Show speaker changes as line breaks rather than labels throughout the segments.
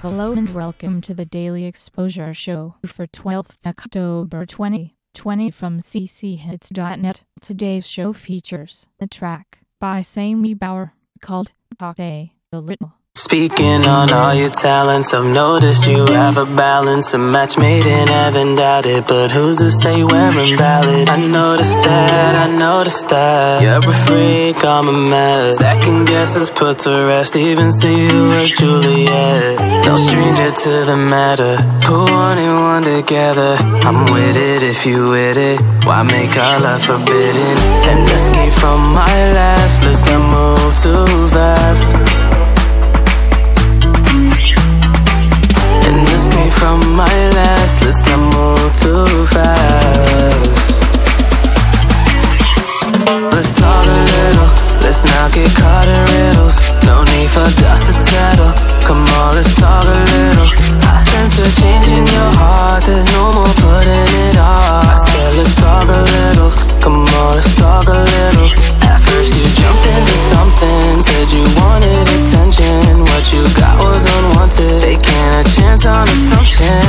Hello and welcome to the Daily Exposure Show for 12th October 2020 from cchits.net. Today's show features a track by Sammy Bauer called Talk a Little.
Speaking on all your talents, I've noticed you have a balance. A match made in heaven, doubt it, but who's to say we're invalid? I noticed that you're a freak, I'm a mess. Second guesses put to rest, even see you as Juliet. No stranger to the matter, put one and one together. I'm with it if you with it, why make our love forbidden? And escape from my last, let's not move too fast. Escape from my last, let's not move too fast. Let's talk a little, let's not get caught in riddles. No need for dust to settle, come on, let's talk a little. I sense a change in your heart, there's no more putting it off. I said let's talk a little, come on, let's talk a little. At first you jumped into something, said you wanted attention. What you got was unwanted, taking a chance on assumption.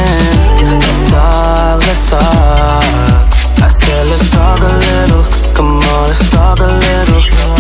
Let's talk. I said let's talk a little, come on, let's talk a little.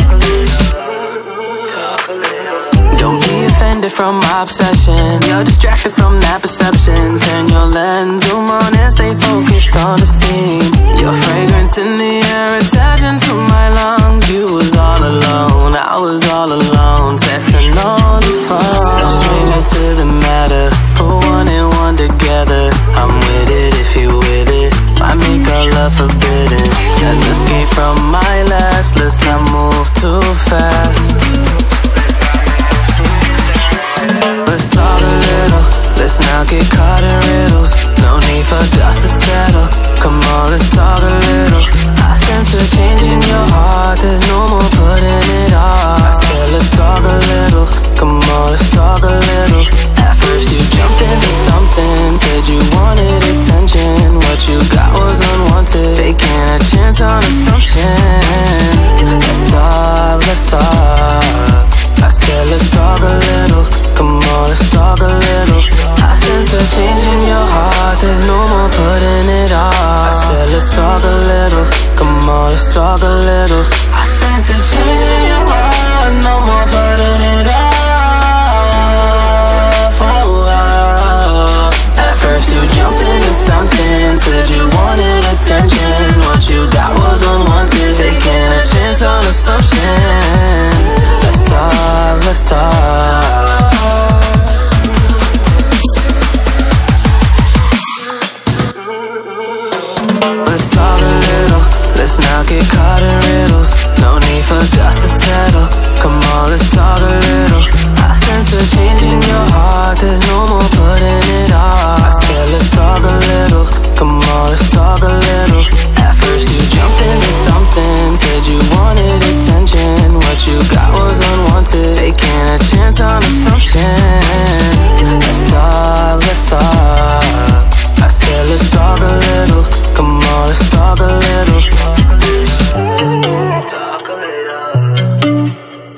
Don't be offended from my obsession, you're distracted from that perception. Turn your lens, zoom on and stay focused on the scene. Your fragrance in the air, attaching to my lungs. You was all alone, I was all alone, texting on the phone. No stranger to the matter, put one and one together. I'm with it if you with it, I make our love forbidden. And escape from my last, let's not move too fast. Let's talk a little, let's not get caught in riddles. No need for dust to settle, come on, let's talk a little. I sense a change in your heart, there's no more putting it off. I said let's talk a little, come on, let's talk a little. At first you jumped into something, said you wanted attention. What you got was unwanted, taking a chance on assumption. Let's talk. I said let's talk a little, come on, let's talk a little. I sense a change in your heart, there's no more putting it off. I said let's talk a little, come on, let's talk a little. I sense a change in your heart, no more putting it off. At first you jumped into something, said you wanted attention. What you got was unwanted, taking a chance on assumption. Let's talk. Let's talk a little, let's not get caught in riddles. No need for dust to settle, come on, let's talk a little. I sense a change in your heart, there's no more putting it off. I said let's talk a little, come on, let's talk a little. At first you jumped into something, said you wanted attention. What you got was unwanted, taking a chance on assumption. Let's talk. I said let's talk a little, come on, let's talk a little. Talk a little.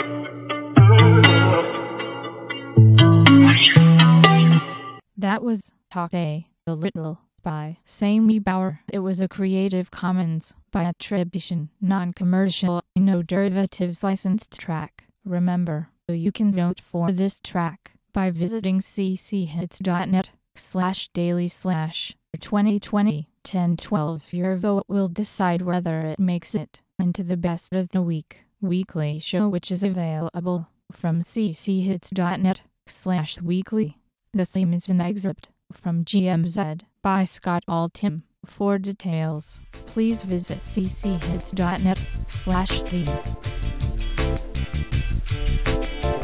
That was Talk a Little by Sammy Bauer. It was a Creative Commons by attribution, non-commercial, no derivatives licensed track. Remember, you can vote for this track by visiting cchits.net/daily/2020-1012. Your vote will decide whether it makes it into the best of the week weekly show, which is available from cchits.net/weekly. The theme is an excerpt from GMZ by Scott Altham. For details, please visit cchits.net/theme.